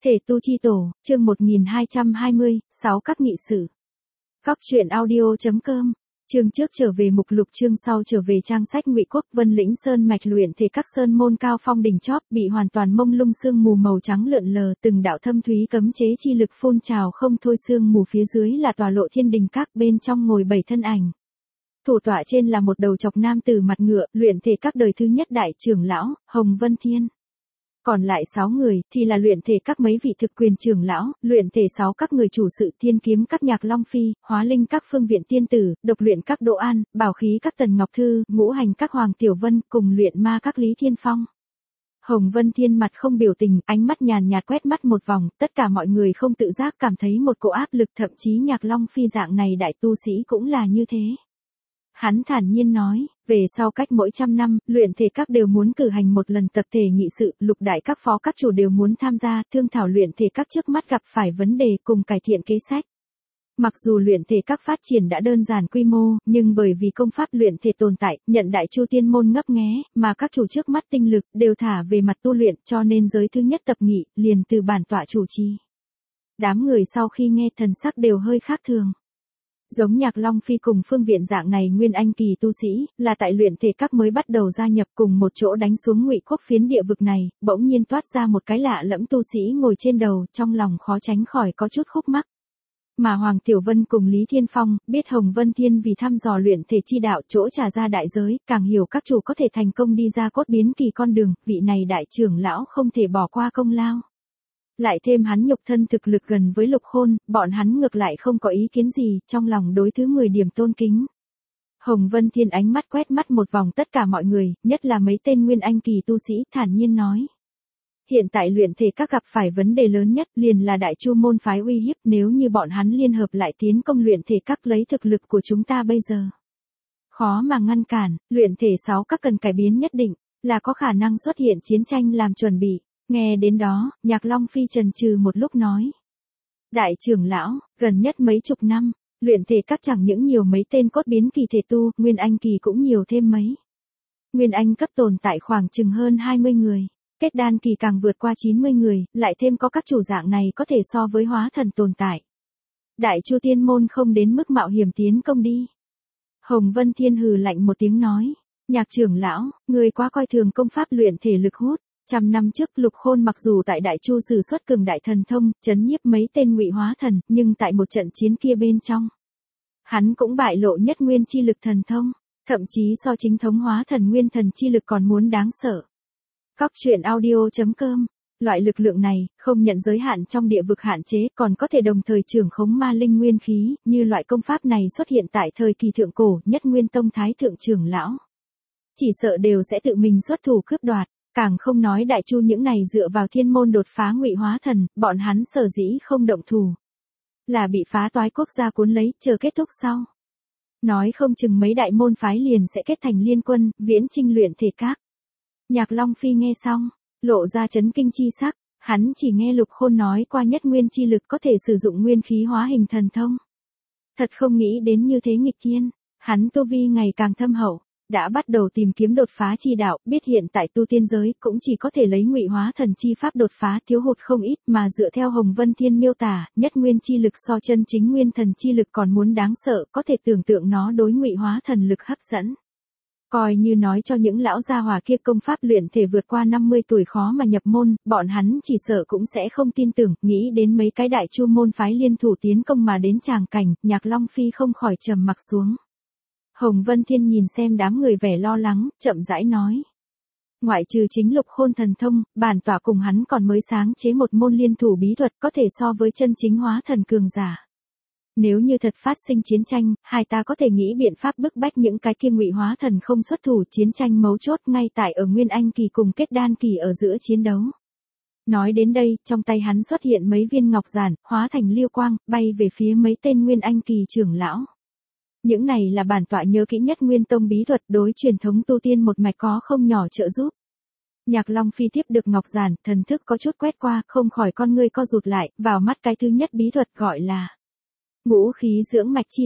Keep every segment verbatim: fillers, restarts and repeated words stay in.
Thể tu chi tổ, chương một nghìn hai trăm hai mươi, sáu các nghị sự. Góc truyện audio chấm com. Chương trước trở về mục lục, chương sau trở về trang sách. Ngụy Quốc Vân lĩnh sơn mạch luyện thể các sơn môn cao phong đỉnh chóp bị hoàn toàn mông lung sương mù màu trắng lượn lờ, từng đạo thâm thúy cấm chế chi lực phun trào không thôi. Sương mù phía dưới là tòa lộ thiên đình các, bên trong ngồi bảy thân ảnh. Thủ tọa trên là một đầu chọc nam tử mặt ngựa, luyện thể các đời thứ nhất đại trưởng lão Hồng Vân Thiên. Còn lại sáu người thì là luyện thể các mấy vị thực quyền trưởng lão, luyện thể sáu các người chủ sự, thiên kiếm các Nhạc Long Phi, hóa linh các Phương Viện Tiên Tử, độc luyện các Đỗ An, bảo khí các Tần Ngọc Thư, ngũ hành các Hoàng Tiểu Vân, cùng luyện ma các Lý Thiên Phong. Hồng Vân Thiên mặt không biểu tình, ánh mắt nhàn nhạt quét mắt một vòng, tất cả mọi người không tự giác cảm thấy một cỗ áp lực, thậm chí Nhạc Long Phi dạng này đại tu sĩ cũng là như thế. Hắn thản nhiên nói, về sau cách mỗi trăm năm, luyện thể các đều muốn cử hành một lần tập thể nghị sự, lục đại các phó các chủ đều muốn tham gia, thương thảo luyện thể các trước mắt gặp phải vấn đề cùng cải thiện kế sách. Mặc dù luyện thể các phát triển đã đơn giản quy mô, nhưng bởi vì công pháp luyện thể tồn tại, nhận đại chu tiên môn ngấp nghé, mà các chủ trước mắt tinh lực đều thả về mặt tu luyện, cho nên giới thứ nhất tập nghị liền từ bản tọa chủ trì. Đám người sau khi nghe thần sắc đều hơi khác thường. Giống Nhạc Long Phi cùng Phương Viện dạng này nguyên anh kỳ tu sĩ, là tại luyện thể các mới bắt đầu gia nhập cùng một chỗ đánh xuống Ngụy Quốc phiến địa vực này, bỗng nhiên toát ra một cái lạ lẫm tu sĩ ngồi trên đầu, trong lòng khó tránh khỏi có chút khúc mắc. Mà Hoàng Tiểu Vân cùng Lý Thiên Phong, biết Hồng Vân Thiên vì thăm dò luyện thể chi đạo chỗ trả ra đại giới, càng hiểu các chủ có thể thành công đi ra cốt biến kỳ con đường, vị này đại trưởng lão không thể bỏ qua công lao. Lại thêm hắn nhục thân thực lực gần với Lục Khôn, bọn hắn ngược lại không có ý kiến gì, trong lòng đối thứ mười điểm tôn kính. Hồng Vân Thiên ánh mắt quét mắt một vòng tất cả mọi người, nhất là mấy tên nguyên anh kỳ tu sĩ, thản nhiên nói. Hiện tại luyện thể các gặp phải vấn đề lớn nhất liền là đại chu môn phái uy hiếp, nếu như bọn hắn liên hợp lại tiến công luyện thể các lấy thực lực của chúng ta bây giờ. Khó mà ngăn cản, luyện thể sáu các cần cải biến nhất định, là có khả năng xuất hiện chiến tranh làm chuẩn bị. Nghe đến đó, Nhạc Long Phi chần chừ một lúc nói. Đại trưởng lão, gần nhất mấy chục năm, luyện thể các chẳng những nhiều mấy tên cốt biến kỳ thể tu, nguyên anh kỳ cũng nhiều thêm mấy. Nguyên anh cấp tồn tại khoảng chừng hơn hai mươi người, kết đan kỳ càng vượt qua chín mươi người, lại thêm có các chủ dạng này có thể so với hóa thần tồn tại. Đại chu tiên môn không đến mức mạo hiểm tiến công đi. Hồng Vân Thiên hừ lạnh một tiếng nói. Nhạc trưởng lão, người quá coi thường công pháp luyện thể lực hút. Trăm năm trước Lục Khôn mặc dù tại Đại Chu sử xuất cường đại thần thông, chấn nhiếp mấy tên ngụy hóa thần, nhưng tại một trận chiến kia bên trong, hắn cũng bại lộ nhất nguyên chi lực thần thông, thậm chí so chính thống hóa thần nguyên thần chi lực còn muốn đáng sợ. Góc truyện audio chấm com. Loại lực lượng này, không nhận giới hạn trong địa vực hạn chế, còn có thể đồng thời trưởng khống ma linh nguyên khí, như loại công pháp này xuất hiện tại thời kỳ thượng cổ, nhất nguyên tông thái thượng trưởng lão. Chỉ sợ đều sẽ tự mình xuất thủ cướp đoạt. Càng không nói đại chu những này dựa vào thiên môn đột phá ngụy hóa thần, bọn hắn sở dĩ không động thủ. Là bị phá toái quốc gia cuốn lấy, chờ kết thúc sau. Nói không chừng mấy đại môn phái liền sẽ kết thành liên quân, viễn chinh luyện thể các. Nhạc Long Phi nghe xong, lộ ra chấn kinh chi sắc, hắn chỉ nghe Lục Khôn nói qua nhất nguyên chi lực có thể sử dụng nguyên khí hóa hình thần thông. Thật không nghĩ đến như thế nghịch thiên, hắn tu vi ngày càng thâm hậu. Đã bắt đầu tìm kiếm đột phá chi đạo, biết hiện tại tu tiên giới cũng chỉ có thể lấy ngụy hóa thần chi pháp đột phá, thiếu hụt không ít, mà dựa theo Hồng Vân Thiên miêu tả, nhất nguyên chi lực so chân chính nguyên thần chi lực còn muốn đáng sợ, có thể tưởng tượng nó đối ngụy hóa thần lực hấp dẫn. Coi như nói cho những lão gia hỏa kia công pháp luyện thể vượt qua năm mươi tuổi khó mà nhập môn, bọn hắn chỉ sợ cũng sẽ không tin tưởng, nghĩ đến mấy cái đại chu môn phái liên thủ tiến công mà đến tràng cảnh, Nhạc Long Phi không khỏi trầm mặc xuống. Hồng Vân Thiên nhìn xem đám người vẻ lo lắng, chậm rãi nói. Ngoại trừ chính Lục Khôn thần thông, bản tọa cùng hắn còn mới sáng chế một môn liên thủ bí thuật có thể so với chân chính hóa thần cường giả. Nếu như thật phát sinh chiến tranh, hai ta có thể nghĩ biện pháp bức bách những cái kia ngụy hóa thần không xuất thủ, chiến tranh mấu chốt ngay tại ở Nguyên Anh kỳ cùng kết đan kỳ ở giữa chiến đấu. Nói đến đây, trong tay hắn xuất hiện mấy viên ngọc giản, hóa thành liêu quang, bay về phía mấy tên Nguyên Anh kỳ trưởng lão. Những này là bản tọa nhớ kỹ nhất nguyên tông bí thuật, đối truyền thống tu tiên một mạch có không nhỏ trợ giúp. Nhạc Long Phi tiếp được ngọc giản, thần thức có chút quét qua, không khỏi con ngươi co rụt lại, vào mắt cái thứ nhất bí thuật gọi là ngũ khí dưỡng mạch chi thuật.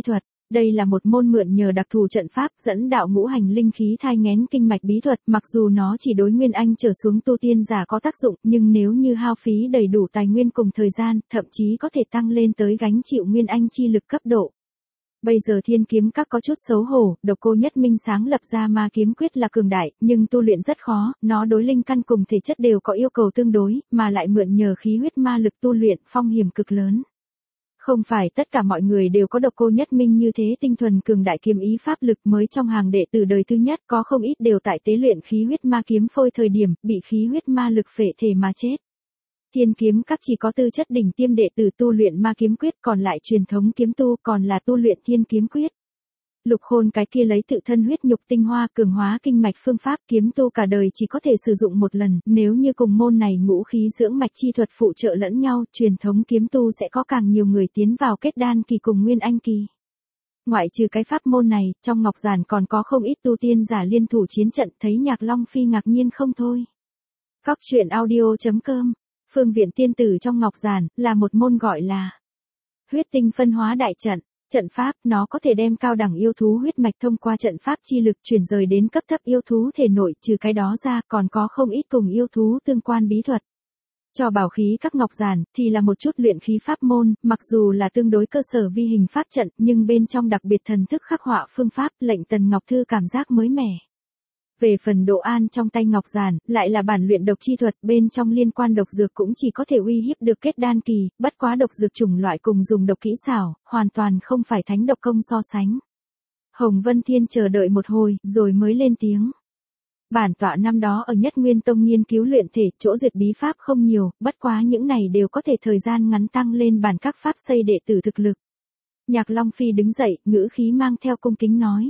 Đây là một môn mượn nhờ đặc thù trận pháp dẫn đạo ngũ hành linh khí thai nghén kinh mạch bí thuật, mặc dù nó chỉ đối nguyên anh trở xuống tu tiên giả có tác dụng, nhưng nếu như hao phí đầy đủ tài nguyên cùng thời gian, thậm chí có thể tăng lên tới gánh chịu nguyên anh chi lực cấp độ. Bây giờ Thiên Kiếm Các có chút xấu hổ, Độc Cô Nhất Minh sáng lập ra ma kiếm quyết là cường đại, nhưng tu luyện rất khó, nó đối linh căn cùng thể chất đều có yêu cầu tương đối, mà lại mượn nhờ khí huyết ma lực tu luyện, phong hiểm cực lớn. Không phải tất cả mọi người đều có Độc Cô Nhất Minh như thế tinh thuần cường đại kiếm ý pháp lực, mới trong hàng đệ tử đời thứ nhất có không ít đều tại tế luyện khí huyết ma kiếm phôi thời điểm, bị khí huyết ma lực phệ thể mà chết. Thiên Kiếm Các chỉ có tư chất đỉnh tiêm đệ tử tu luyện ma kiếm quyết, còn lại truyền thống kiếm tu còn là tu luyện thiên kiếm quyết. Lục Khôn cái kia lấy tự thân huyết nhục tinh hoa cường hóa kinh mạch phương pháp kiếm tu cả đời chỉ có thể sử dụng một lần, nếu như cùng môn này ngũ khí dưỡng mạch chi thuật phụ trợ lẫn nhau, truyền thống kiếm tu sẽ có càng nhiều người tiến vào kết đan kỳ cùng nguyên anh kỳ. Ngoại trừ cái pháp môn này, trong ngọc giản còn có không ít tu tiên giả liên thủ chiến trận, thấy Nhạc Long Phi ngạc nhiên không thôi. Cóc truyện audio chấm com, Phương Viện Tiên Tử trong ngọc giản, là một môn gọi là huyết tinh phân hóa đại trận. Trận pháp, nó có thể đem cao đẳng yêu thú huyết mạch thông qua trận pháp chi lực chuyển rời đến cấp thấp yêu thú thể nội, trừ cái đó ra còn có không ít cùng yêu thú tương quan bí thuật. Cho bảo khí các ngọc giản, thì là một chút luyện khí pháp môn, mặc dù là tương đối cơ sở vi hình pháp trận, nhưng bên trong đặc biệt thần thức khắc họa phương pháp, lệnh Tần Ngọc Thư cảm giác mới mẻ. Về phần độ an trong tay ngọc giản, lại là bản luyện độc chi thuật, bên trong liên quan độc dược cũng chỉ có thể uy hiếp được kết đan kỳ, bất quá độc dược chủng loại cùng dùng độc kỹ xảo, hoàn toàn không phải thánh độc công so sánh. Hồng Vân Thiên chờ đợi một hồi, rồi mới lên tiếng. Bản tọa năm đó ở Nhất Nguyên Tông nghiên cứu luyện thể, chỗ duyệt bí pháp không nhiều, bất quá những này đều có thể thời gian ngắn tăng lên bản các pháp xây đệ tử thực lực. Nhạc Long Phi đứng dậy, ngữ khí mang theo cung kính nói.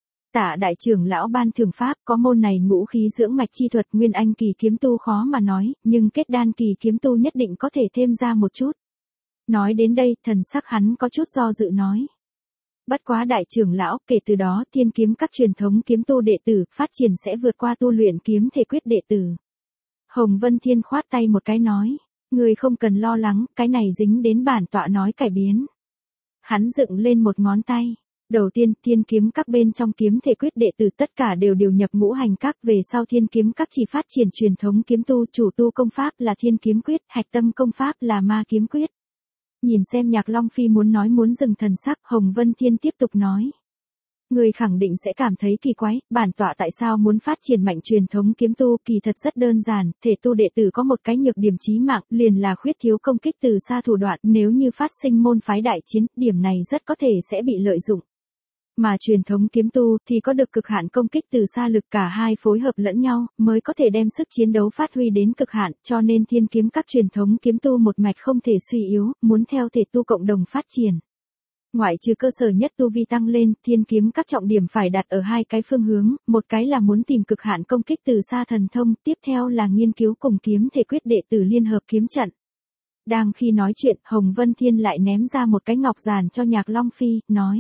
Tạ đại trưởng lão ban thưởng pháp, có môn này ngũ khí dưỡng mạch chi thuật, nguyên anh kỳ kiếm tu khó mà nói, nhưng kết đan kỳ kiếm tu nhất định có thể thêm ra một chút. Nói đến đây, thần sắc hắn có chút do dự nói. Bất quá đại trưởng lão, kể từ đó, Thiên Kiếm Các truyền thống kiếm tu đệ tử, phát triển sẽ vượt qua tu luyện kiếm thể quyết đệ tử. Hồng Vân Thiên khoát tay một cái nói, người không cần lo lắng, cái này dính đến bản tọa nói cải biến. Hắn dựng lên một ngón tay. Đầu tiên, Thiên Kiếm Các bên trong kiếm thể quyết đệ tử tất cả đều điều nhập ngũ hành các, về sau Thiên Kiếm Các chỉ phát triển truyền thống kiếm tu, chủ tu công pháp là Thiên Kiếm Quyết, hạch tâm công pháp là Ma Kiếm Quyết. Nhìn xem Nhạc Long Phi muốn nói muốn dừng thần sắc, Hồng Vân Thiên tiếp tục nói. Người khẳng định sẽ cảm thấy kỳ quái, bản tọa tại sao muốn phát triển mạnh truyền thống kiếm tu, kỳ thật rất đơn giản, thể tu đệ tử có một cái nhược điểm chí mạng, liền là khuyết thiếu công kích từ xa thủ đoạn, nếu như phát sinh môn phái đại chiến, điểm này rất có thể sẽ bị lợi dụng. Mà truyền thống kiếm tu thì có được cực hạn công kích từ xa lực, cả hai phối hợp lẫn nhau mới có thể đem sức chiến đấu phát huy đến cực hạn, cho nên Thiên Kiếm Các truyền thống kiếm tu một mạch không thể suy yếu, muốn theo thể tu cộng đồng phát triển. Ngoại trừ cơ sở nhất tu vi tăng lên, Thiên Kiếm Các trọng điểm phải đặt ở hai cái phương hướng, một cái là muốn tìm cực hạn công kích từ xa thần thông, tiếp theo là nghiên cứu cùng kiếm thể quyết đệ tử liên hợp kiếm trận. Đang khi nói chuyện, Hồng Vân Thiên lại ném ra một cái ngọc giản cho Nhạc Long Phi, nói.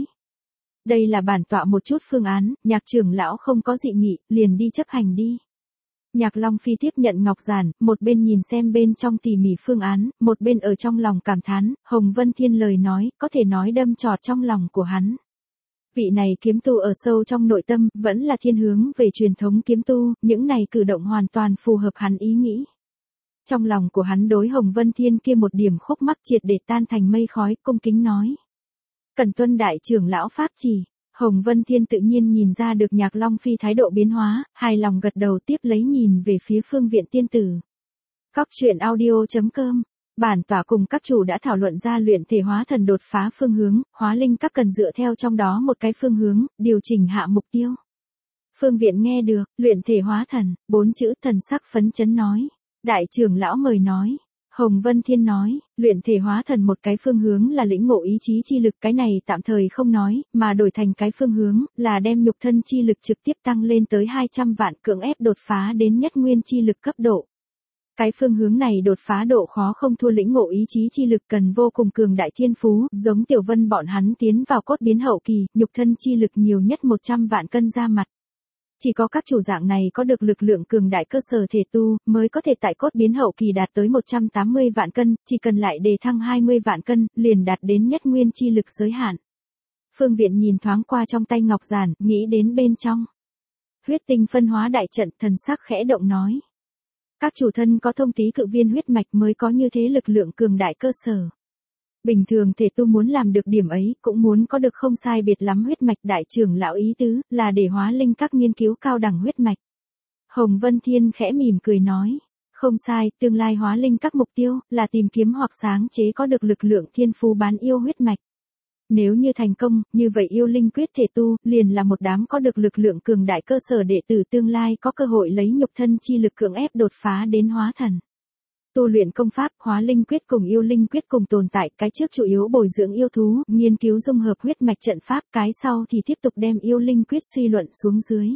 Đây là bản tọa một chút phương án, Nhạc trưởng lão không có dị nghị, liền đi chấp hành đi. Nhạc Long Phi tiếp nhận ngọc giản, một bên nhìn xem bên trong tỉ mỉ phương án, một bên ở trong lòng cảm thán, Hồng Vân Thiên lời nói, có thể nói đâm chọt trong lòng của hắn. Vị này kiếm tu ở sâu trong nội tâm, vẫn là thiên hướng về truyền thống kiếm tu, những này cử động hoàn toàn phù hợp hắn ý nghĩ. Trong lòng của hắn đối Hồng Vân Thiên kia một điểm khúc mắc triệt để tan thành mây khói, cung kính nói. Cần tuân đại trưởng lão pháp chỉ. Hồng Vân Thiên tự nhiên nhìn ra được Nhạc Long Phi thái độ biến hóa, hài lòng gật đầu, tiếp lấy nhìn về phía Phương Viện Tiên Tử. Cóc truyện audio chấm com, bản tọa cùng các chủ đã thảo luận ra luyện thể hóa thần đột phá phương hướng, hóa linh các cần dựa theo trong đó một cái phương hướng, điều chỉnh hạ mục tiêu. Phương Viện nghe được, luyện thể hóa thần, bốn chữ, thần sắc phấn chấn nói. Đại trưởng lão mời nói. Hồng Vân Thiên nói, luyện thể hóa thần một cái phương hướng là lĩnh ngộ ý chí chi lực, cái này tạm thời không nói, mà đổi thành cái phương hướng, là đem nhục thân chi lực trực tiếp tăng lên tới hai trăm vạn, cưỡng ép đột phá đến nhất nguyên chi lực cấp độ. Cái phương hướng này đột phá độ khó không thua lĩnh ngộ ý chí chi lực, cần vô cùng cường đại thiên phú, giống Tiểu Vân bọn hắn tiến vào cốt biến hậu kỳ, nhục thân chi lực nhiều nhất một trăm vạn cân ra mặt. Chỉ có các chủ dạng này có được lực lượng cường đại cơ sở thể tu, mới có thể tại cốt biến hậu kỳ đạt tới một trăm tám mươi vạn cân, chỉ cần lại đề thăng hai mươi vạn cân, liền đạt đến nhất nguyên chi lực giới hạn. Phương Viện nhìn thoáng qua trong tay ngọc giản, nghĩ đến bên trong. Huyết tinh phân hóa đại trận, thần sắc khẽ động nói. Các chủ thân có thông tí cự viên huyết mạch mới có như thế lực lượng cường đại cơ sở. Bình thường thể tu muốn làm được điểm ấy, cũng muốn có được không sai biệt lắm huyết mạch. Đại trưởng lão ý tứ, là để hóa linh các nghiên cứu cao đẳng huyết mạch. Hồng Vân Thiên khẽ mỉm cười nói. Không sai, tương lai hóa linh các mục tiêu, là tìm kiếm hoặc sáng chế có được lực lượng thiên phú bán yêu huyết mạch. Nếu như thành công, như vậy yêu linh quyết thể tu, liền là một đám có được lực lượng cường đại cơ sở đệ tử tương lai có cơ hội lấy nhục thân chi lực cưỡng ép đột phá đến hóa thần. Tu luyện công pháp, hóa linh quyết cùng yêu linh quyết cùng tồn tại, cái trước chủ yếu bồi dưỡng yêu thú, nghiên cứu dung hợp huyết mạch trận pháp, cái sau thì tiếp tục đem yêu linh quyết suy luận xuống dưới.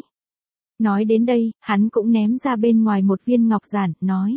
Nói đến đây, hắn cũng ném ra bên ngoài một viên ngọc giản, nói.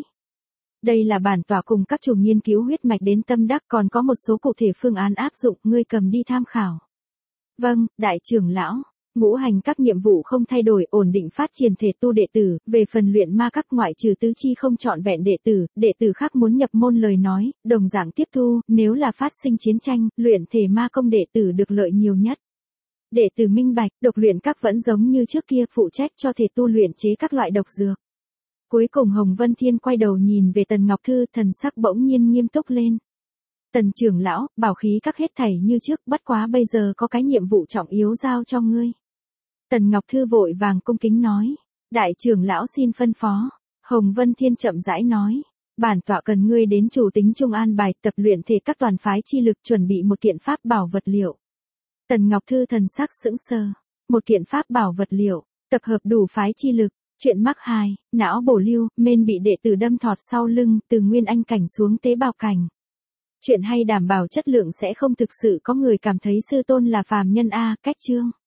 Đây là bản tỏa cùng các chủ nghiên cứu huyết mạch đến tâm đắc, còn có một số cụ thể phương án áp dụng, ngươi cầm đi tham khảo. Vâng, đại trưởng lão. Ngũ hành các nhiệm vụ không thay đổi, ổn định phát triển thể tu đệ tử, về phần luyện ma các ngoại trừ tứ chi không trọn vẹn đệ tử, đệ tử khác muốn nhập môn lời nói, đồng dạng tiếp thu, nếu là phát sinh chiến tranh, luyện thể ma công đệ tử được lợi nhiều nhất. Đệ tử minh bạch, độc luyện các vẫn giống như trước kia phụ trách cho thể tu luyện chế các loại độc dược. Cuối cùng Hồng Vân Thiên quay đầu nhìn về Tần Ngọc Thư, thần sắc bỗng nhiên nghiêm túc lên. Tần trưởng lão, bảo khí các hết thảy như trước, bất quá bây giờ có cái nhiệm vụ trọng yếu giao cho ngươi. Tần Ngọc Thư vội vàng cung kính nói. Đại trưởng lão xin phân phó. Hồng Vân Thiên chậm rãi nói. Bản tọa cần ngươi đến chủ tính trung an bài tập luyện thể các toàn phái chi lực, chuẩn bị một kiện pháp bảo vật liệu. Tần Ngọc Thư thần sắc sững sờ. Một kiện pháp bảo vật liệu, tập hợp đủ phái chi lực. Chuyện mắc hai, não bổ lưu, men bị đệ tử đâm thọt sau lưng, từ nguyên anh cảnh xuống tế bào cảnh. Chuyện hay đảm bảo chất lượng sẽ không thực sự có người cảm thấy sư tôn là phàm nhân a, cách chương.